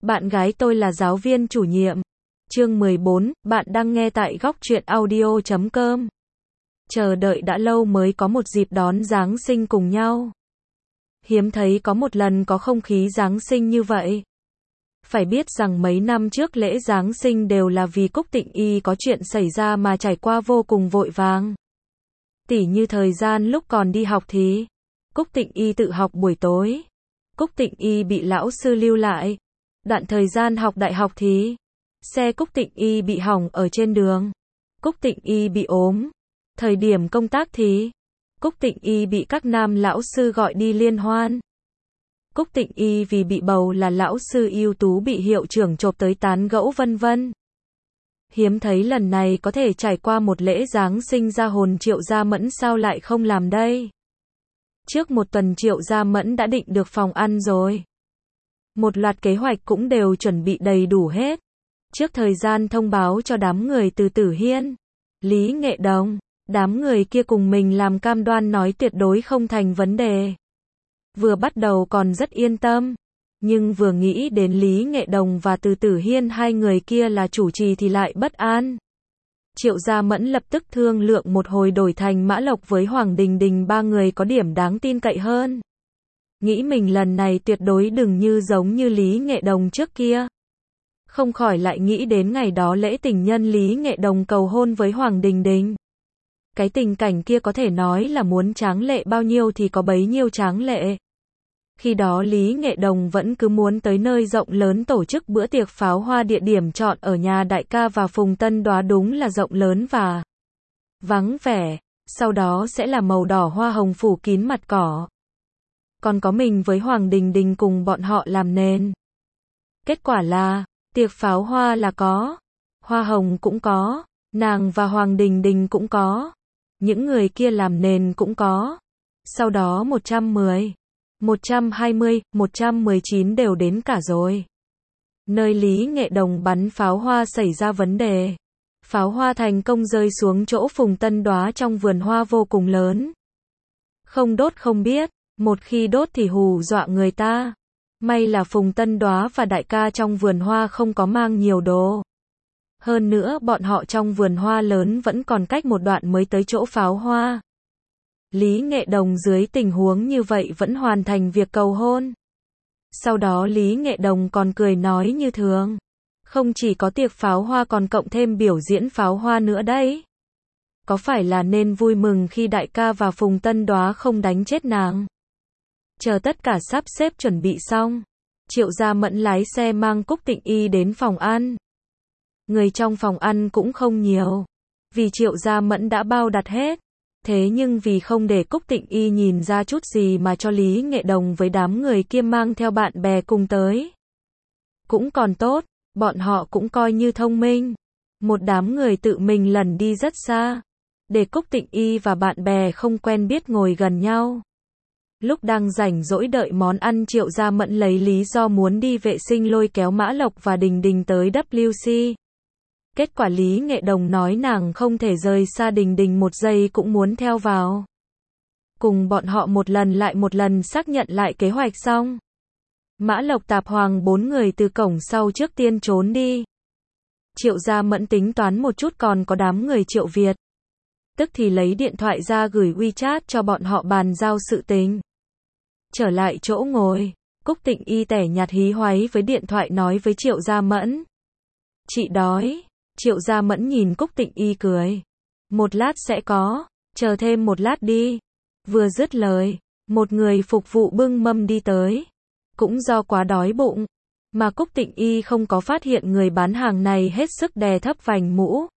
Bạn gái tôi là giáo viên chủ nhiệm. Chương 14, bạn đang nghe tại góc truyện audio.com. Chờ đợi đã lâu mới có một dịp đón Giáng sinh cùng nhau. Hiếm thấy có một lần có không khí Giáng sinh như vậy. Phải biết rằng mấy năm trước lễ Giáng sinh đều là vì Cúc Tịnh Y có chuyện xảy ra mà trải qua vô cùng vội vàng. Tỉ như thời gian lúc còn đi học thì Cúc Tịnh Y tự học buổi tối. Cúc Tịnh Y bị lão sư lưu lại. Đoạn thời gian học đại học thì xe Cúc Tịnh Y bị hỏng ở trên đường. Cúc Tịnh Y bị ốm. Thời điểm công tác thì Cúc Tịnh Y bị các nam lão sư gọi đi liên hoan. Cúc Tịnh Y vì bị bầu là lão sư ưu tú bị hiệu trưởng chộp tới tán gẫu vân vân. Hiếm thấy lần này có thể trải qua một lễ Giáng sinh ra hồn Triệu Gia Mẫn sao lại không làm đây. Trước một tuần Triệu Gia Mẫn đã định được phòng ăn rồi. Một loạt kế hoạch cũng đều chuẩn bị đầy đủ hết. Trước thời gian thông báo cho đám người từ Tử Hiên, Lý Nghệ Đồng, đám người kia cùng mình làm cam đoan nói tuyệt đối không thành vấn đề. Vừa bắt đầu còn rất yên tâm, nhưng vừa nghĩ đến Lý Nghệ Đồng và từ Tử Hiên hai người kia là chủ trì thì lại bất an. Triệu Gia Mẫn lập tức thương lượng một hồi đổi thành Mã Lộc với Hoàng Đình Đình, ba người có điểm đáng tin cậy hơn. Nghĩ mình lần này tuyệt đối đừng như giống như Lý Nghệ Đồng trước kia. Không khỏi lại nghĩ đến ngày đó lễ tình nhân Lý Nghệ Đồng cầu hôn với Hoàng Đình Đình. Cái tình cảnh kia có thể nói là muốn tráng lệ bao nhiêu thì có bấy nhiêu tráng lệ. Khi đó Lý Nghệ Đồng vẫn cứ muốn tới nơi rộng lớn tổ chức bữa tiệc pháo hoa, địa điểm chọn ở nhà đại ca và Phùng Tân Đoá đúng là rộng lớn và vắng vẻ, sau đó sẽ là màu đỏ hoa hồng phủ kín mặt cỏ. Còn có mình với Hoàng Đình Đình cùng bọn họ làm nền. Kết quả là, tiệc pháo hoa là có, hoa hồng cũng có, nàng và Hoàng Đình Đình cũng có, những người kia làm nền cũng có. Sau đó 110, 120, 119 đều đến cả rồi. Nơi Lý Nghệ Đồng bắn pháo hoa xảy ra vấn đề. Pháo hoa thành công rơi xuống chỗ Phùng Tân Đoá trong vườn hoa vô cùng lớn. Không đốt không biết, một khi đốt thì hù dọa người ta. May là Phùng Tân Đoá và đại ca trong vườn hoa không có mang nhiều đồ. Hơn nữa bọn họ trong vườn hoa lớn vẫn còn cách một đoạn mới tới chỗ pháo hoa. Lý Nghệ Đồng dưới tình huống như vậy vẫn hoàn thành việc cầu hôn. Sau đó Lý Nghệ Đồng còn cười nói như thường. Không chỉ có tiệc pháo hoa còn cộng thêm biểu diễn pháo hoa nữa đấy. Có phải là nên vui mừng khi đại ca và Phùng Tân Đoá không đánh chết nàng? Chờ tất cả sắp xếp chuẩn bị xong, Triệu Gia Mẫn lái xe mang Cúc Tịnh Y đến phòng ăn. Người trong phòng ăn cũng không nhiều, vì Triệu Gia Mẫn đã bao đặt hết. Thế nhưng vì không để Cúc Tịnh Y nhìn ra chút gì mà cho Lý Nghệ Đồng với đám người kia mang theo bạn bè cùng tới. Cũng còn tốt, bọn họ cũng coi như thông minh. Một đám người tự mình lẩn đi rất xa, để Cúc Tịnh Y và bạn bè không quen biết ngồi gần nhau. Lúc đang rảnh rỗi đợi món ăn, Triệu Gia Mẫn lấy lý do muốn đi vệ sinh lôi kéo Mã Lộc và Đình Đình tới WC. Kết quả Lý Nghệ Đồng nói nàng không thể rời xa Đình Đình một giây cũng muốn theo vào. Cùng bọn họ một lần lại một lần xác nhận lại kế hoạch xong. Mã Lộc, Tạp Hoàng bốn người từ cổng sau trước tiên trốn đi. Triệu Gia Mẫn tính toán một chút, còn có đám người Triệu Việt. Tức thì lấy điện thoại ra gửi WeChat cho bọn họ bàn giao sự tình. Trở lại chỗ ngồi, Cúc Tịnh Y tẻ nhạt hí hoáy với điện thoại nói với Triệu Gia Mẫn. Chị đói. Triệu Gia Mẫn nhìn Cúc Tịnh Y cười. Một lát sẽ có, chờ thêm một lát đi. Vừa dứt lời, một người phục vụ bưng mâm đi tới. Cũng do quá đói bụng, mà Cúc Tịnh Y không có phát hiện người bán hàng này hết sức đè thấp vành mũ.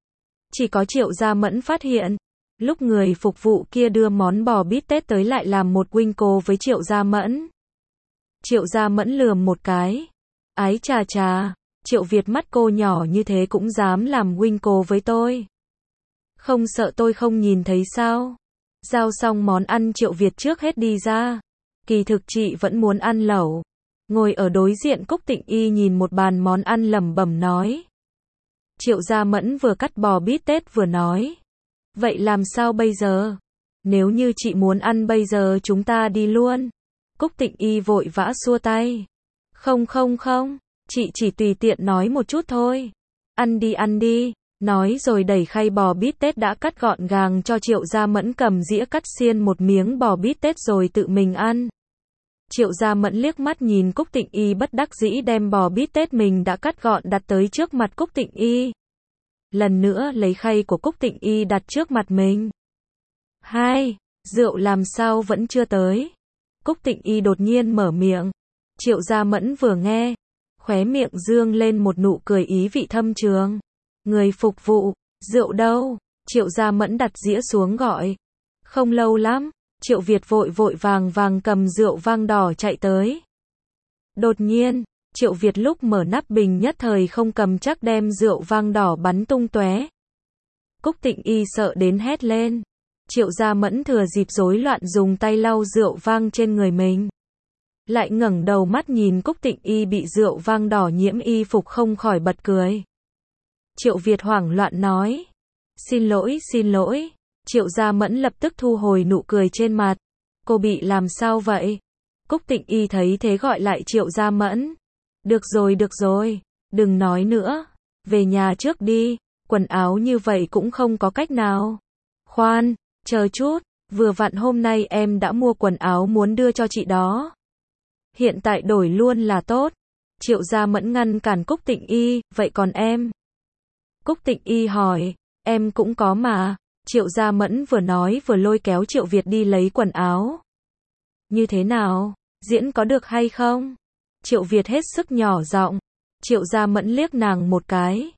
Chỉ có Triệu Gia Mẫn phát hiện. Lúc người phục vụ kia đưa món bò bít tết tới lại làm một Winco với Triệu Gia Mẫn. Triệu Gia Mẫn lườm một cái. Ái chà chà, Triệu Việt mắt cô nhỏ như thế cũng dám làm Winco với tôi. Không sợ tôi không nhìn thấy sao? Giao xong món ăn Triệu Việt trước hết đi ra. Kỳ thực chị vẫn muốn ăn lẩu. Ngồi ở đối diện Cúc Tịnh Y nhìn một bàn món ăn lẩm bẩm nói. Triệu Gia Mẫn vừa cắt bò bít tết vừa nói. Vậy làm sao bây giờ? Nếu như chị muốn ăn bây giờ chúng ta đi luôn. Cúc Tịnh Y vội vã xua tay. Không, Chị chỉ tùy tiện nói một chút thôi. Ăn đi. Nói rồi đẩy khay bò bít tết đã cắt gọn gàng cho Triệu Gia Mẫn, cầm dĩa cắt xiên một miếng bò bít tết rồi tự mình ăn. Triệu Gia Mẫn liếc mắt nhìn Cúc Tịnh Y, bất đắc dĩ đem bò bít tết mình đã cắt gọn đặt tới trước mặt Cúc Tịnh Y. Lần nữa lấy khay của Cúc Tịnh Y đặt trước mặt mình. Rượu làm sao vẫn chưa tới? Cúc Tịnh Y đột nhiên mở miệng. Triệu Gia Mẫn vừa nghe, khóe miệng dương lên một nụ cười ý vị thâm trường. Người phục vụ, rượu đâu? Triệu Gia Mẫn đặt dĩa xuống gọi. Không lâu lắm, Triệu Việt vội vàng cầm rượu vang đỏ chạy tới. Đột nhiên, Triệu Việt lúc mở nắp bình nhất thời không cầm chắc đem rượu vang đỏ bắn tung tóe. Cúc Tịnh Y sợ đến hét lên. Triệu Gia Mẫn thừa dịp rối loạn dùng tay lau rượu vang trên người mình. Lại ngẩng đầu mắt nhìn Cúc Tịnh Y bị rượu vang đỏ nhiễm y phục không khỏi bật cười. Triệu Việt hoảng loạn nói. Xin lỗi. Triệu Gia Mẫn lập tức thu hồi nụ cười trên mặt. Cô bị làm sao vậy? Cúc Tịnh Y thấy thế gọi lại Triệu Gia Mẫn. Được rồi, đừng nói nữa. Về nhà trước đi, quần áo như vậy cũng không có cách nào. Khoan, chờ chút, vừa vặn hôm nay em đã mua quần áo muốn đưa cho chị đó. Hiện tại đổi luôn là tốt. Triệu Gia Mẫn ngăn cản Cúc Tịnh Y, vậy còn em? Cúc Tịnh Y hỏi, em cũng có mà. Triệu Gia Mẫn vừa nói vừa lôi kéo Triệu Việt đi lấy quần áo. Như thế nào? Diễn có được hay không? Triệu Việt hết sức nhỏ giọng. Triệu Gia Mẫn liếc nàng một cái.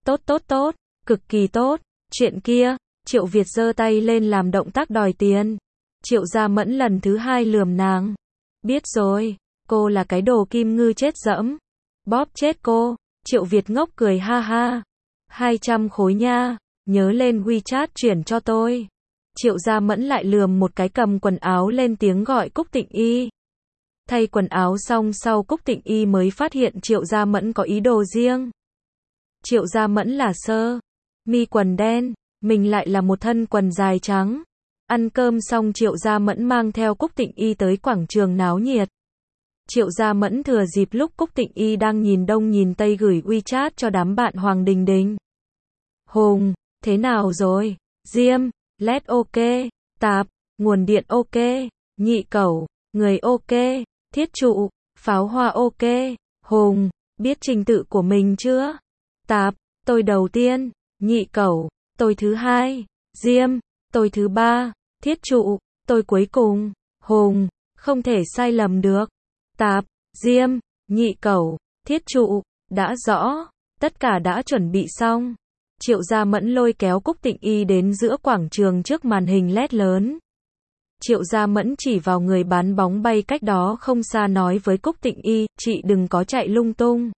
Tốt, cực kỳ tốt. Chuyện kia, Triệu Việt giơ tay lên làm động tác đòi tiền. Triệu Gia Mẫn lần thứ hai lườm nàng. Biết rồi, cô là cái đồ kim ngư chết dẫm. Bóp chết cô. Triệu Việt ngốc cười ha. 200 khối nha, nhớ lên WeChat chuyển cho tôi. Triệu Gia Mẫn lại lườm một cái cầm quần áo lên tiếng gọi Cúc Tịnh Y. Thay quần áo xong sau Cúc Tịnh Y mới phát hiện Triệu Gia Mẫn có ý đồ riêng. Triệu Gia Mẫn là sơ mi quần đen, mình lại là một thân quần dài trắng. Ăn cơm xong Triệu Gia Mẫn mang theo Cúc Tịnh Y tới quảng trường náo nhiệt. Triệu Gia Mẫn thừa dịp lúc Cúc Tịnh Y đang nhìn đông nhìn tây gửi WeChat cho đám bạn Hoàng Đình Đình. Hùng, thế nào rồi? Diêm, LED ok, Tạp, nguồn điện ok, Nhị Cẩu, người ok, Thiết Trụ, pháo hoa ok. Hùng, biết trình tự của mình chưa? Tạp, tôi đầu tiên. Nhị Cẩu, tôi thứ hai. Diêm, tôi thứ ba. Thiết Trụ, tôi cuối cùng. Hùng, không thể sai lầm được. Tạp, Diêm, Nhị Cẩu, Thiết Trụ, đã rõ, tất cả đã chuẩn bị xong. Triệu Gia Mẫn lôi kéo Cúc Tịnh Y đến giữa quảng trường trước màn hình LED lớn. Triệu Gia Mẫn chỉ vào người bán bóng bay cách đó không xa nói với Cúc Tịnh Y, chị đừng có chạy lung tung.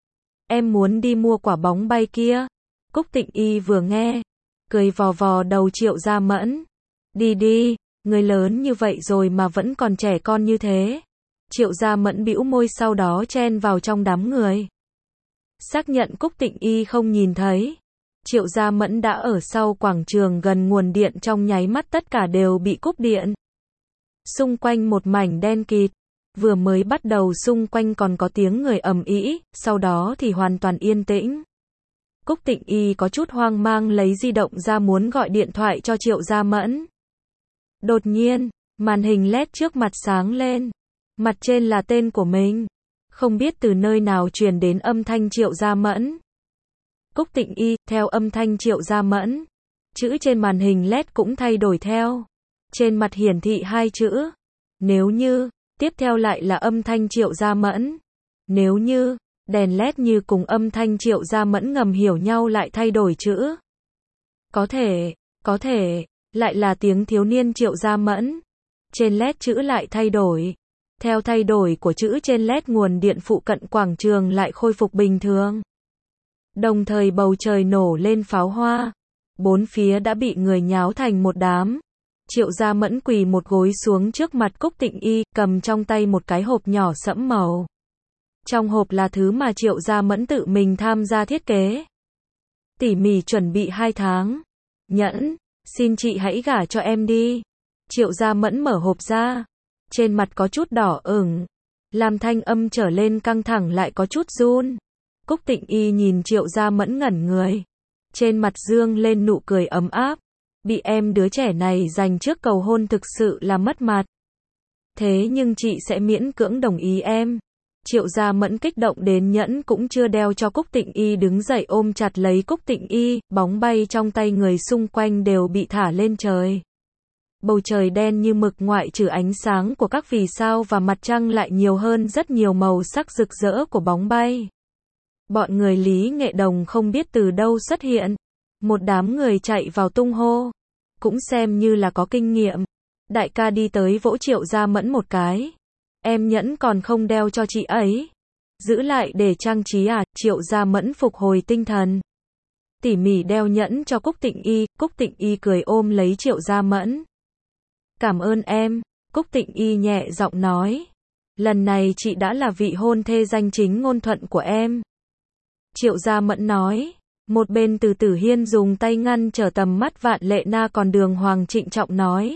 Em muốn đi mua quả bóng bay kia. Cúc Tịnh Y vừa nghe, cười vò đầu Triệu Gia Mẫn. Đi, người lớn như vậy rồi mà vẫn còn trẻ con như thế. Triệu Gia Mẫn bĩu môi sau đó chen vào trong đám người. Xác nhận Cúc Tịnh Y không nhìn thấy. Triệu Gia Mẫn đã ở sau quảng trường gần nguồn điện, trong nháy mắt tất cả đều bị cúp điện. Xung quanh một mảnh đen kịt. Vừa mới bắt đầu xung quanh còn có tiếng người ầm ĩ, sau đó thì hoàn toàn yên tĩnh. Cúc Tịnh Y có chút hoang mang lấy di động ra muốn gọi điện thoại cho Triệu Gia Mẫn. Đột nhiên, màn hình LED trước mặt sáng lên. Mặt trên là tên của mình. Không biết từ nơi nào truyền đến âm thanh Triệu Gia Mẫn. Cúc Tịnh Y, theo âm thanh Triệu Gia Mẫn. Chữ trên màn hình LED cũng thay đổi theo. Trên mặt hiển thị hai chữ. Nếu như, tiếp theo lại là âm thanh Triệu Gia Mẫn. Nếu như, đèn LED như cùng âm thanh Triệu Gia Mẫn ngầm hiểu nhau lại thay đổi chữ. Có thể, lại là tiếng thiếu niên Triệu Gia Mẫn. Trên LED chữ lại thay đổi. Theo thay đổi của chữ trên LED nguồn điện phụ cận quảng trường lại khôi phục bình thường. Đồng thời bầu trời nổ lên pháo hoa. Bốn phía đã bị người nháo thành một đám. Triệu Gia Mẫn quỳ một gối xuống trước mặt Cúc Tịnh Y, cầm trong tay một cái hộp nhỏ sẫm màu. Trong hộp là thứ mà Triệu Gia Mẫn tự mình tham gia thiết kế. Tỉ mỉ chuẩn bị 2 tháng. Nhẫn, xin chị hãy gả cho em đi. Triệu Gia Mẫn mở hộp ra. Trên mặt có chút đỏ ửng. làm thanh âm trở lên căng thẳng lại có chút run. Cúc Tịnh Y nhìn Triệu Gia Mẫn ngẩn người. Trên mặt dương lên nụ cười ấm áp. Bị em đứa trẻ này giành trước cầu hôn thực sự là mất mặt. Thế nhưng chị sẽ miễn cưỡng đồng ý em. Triệu Gia Mẫn kích động đến nhẫn cũng chưa đeo cho Cúc Tịnh Y đứng dậy ôm chặt lấy Cúc Tịnh Y, bóng bay trong tay người xung quanh đều bị thả lên trời. Bầu trời đen như mực ngoại trừ ánh sáng của các vì sao và mặt trăng lại nhiều hơn rất nhiều màu sắc rực rỡ của bóng bay. Bọn người Lý Nghệ Đồng không biết từ đâu xuất hiện. Một đám người chạy vào tung hô. Cũng xem như là có kinh nghiệm. Đại ca đi tới vỗ Triệu Gia Mẫn một cái. Em nhẫn còn không đeo cho chị ấy. Giữ lại để trang trí à? Triệu Gia Mẫn phục hồi tinh thần. Tỉ mỉ đeo nhẫn cho Cúc Tịnh Y. Cúc Tịnh Y cười ôm lấy Triệu Gia Mẫn. Cảm ơn em. Cúc Tịnh Y nhẹ giọng nói. Lần này chị đã là vị hôn thê danh chính ngôn thuận của em. Triệu Gia Mẫn nói. Một bên Từ Tử Hiên dùng tay ngăn trở tầm mắt Vạn Lệ Na, còn Đường Hoàng trịnh trọng nói.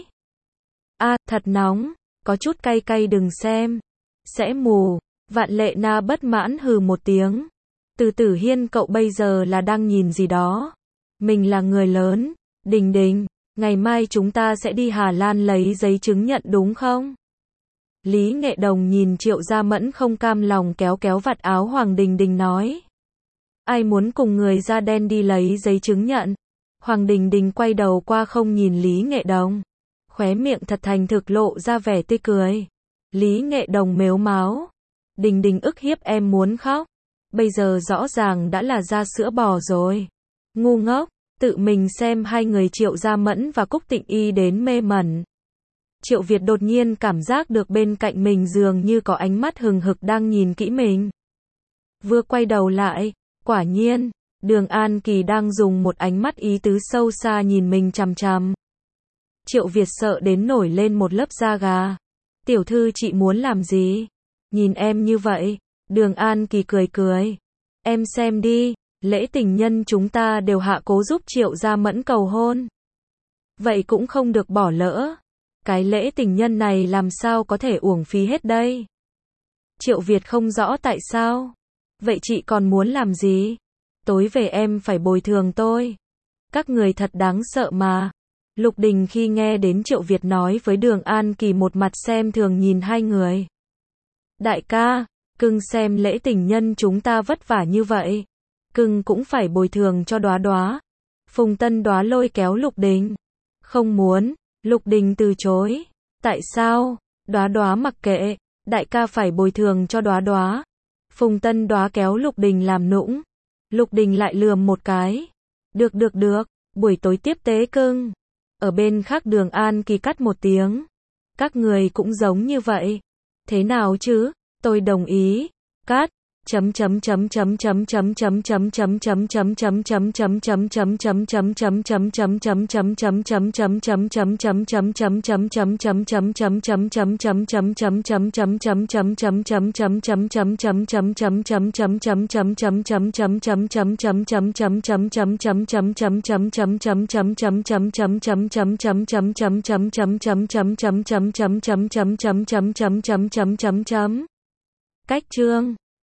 Thật nóng, có chút cay cay, đừng xem. Sẽ mù. Vạn Lệ Na bất mãn hừ một tiếng. Từ Tử Hiên, cậu bây giờ là đang nhìn gì đó? Mình là người lớn. Đình Đình, ngày mai chúng ta sẽ đi Hà Lan lấy giấy chứng nhận đúng không? Lý Nghệ Đồng nhìn Triệu Gia Mẫn không cam lòng kéo kéo vạt áo Hoàng Đình Đình nói. Ai muốn cùng người da đen đi lấy giấy chứng nhận? Hoàng Đình Đình quay đầu qua không nhìn Lý Nghệ Đồng. Khóe miệng thật thành thực lộ ra vẻ tươi cười. Lý Nghệ Đồng mếu máo. Đình Đình ức hiếp em muốn khóc. Bây giờ rõ ràng đã là ra sữa bò rồi. Ngu ngốc, tự mình xem. Hai người Triệu Gia Mẫn và Cúc Tịnh Y đến mê mẩn. Triệu Việt đột nhiên cảm giác được bên cạnh mình dường như có ánh mắt hừng hực đang nhìn kỹ mình. Vừa quay đầu lại, quả nhiên, Đường An Kỳ đang dùng một ánh mắt ý tứ sâu xa nhìn mình chằm chằm. Triệu Việt sợ đến nổi lên một lớp da gà. Tiểu thư, chị muốn làm gì? Nhìn em như vậy. Đường An Kỳ cười cười. Em xem đi, lễ tình nhân chúng ta đều hạ cố giúp Triệu Gia Mẫn cầu hôn. Vậy cũng không được bỏ lỡ. Cái lễ tình nhân này làm sao có thể uổng phí hết đây? Triệu Việt không rõ tại sao. Vậy chị còn muốn làm gì? Tối về em phải bồi thường tôi. Các người thật đáng sợ mà. Lục Đình khi nghe đến Triệu Việt nói với Đường An Kỳ một mặt xem thường nhìn hai người. Đại ca, cưng xem lễ tình nhân chúng ta vất vả như vậy. Cưng cũng phải bồi thường cho Đóa Đóa. Phùng Tân Đóa lôi kéo Lục Đình. Không muốn. Lục Đình từ chối. Tại sao? Đóa Đóa mặc kệ. Đại ca phải bồi thường cho Đóa Đóa. Phùng Tân Đóa kéo Lục Đình làm nũng. Lục Đình lại lườm một cái. Được, buổi tối tiếp tế cưng. Ở bên khác Đường An Kỳ cắt một tiếng. Các người cũng giống như vậy. Thế nào chứ? Tôi đồng ý. Cắt. Cách chương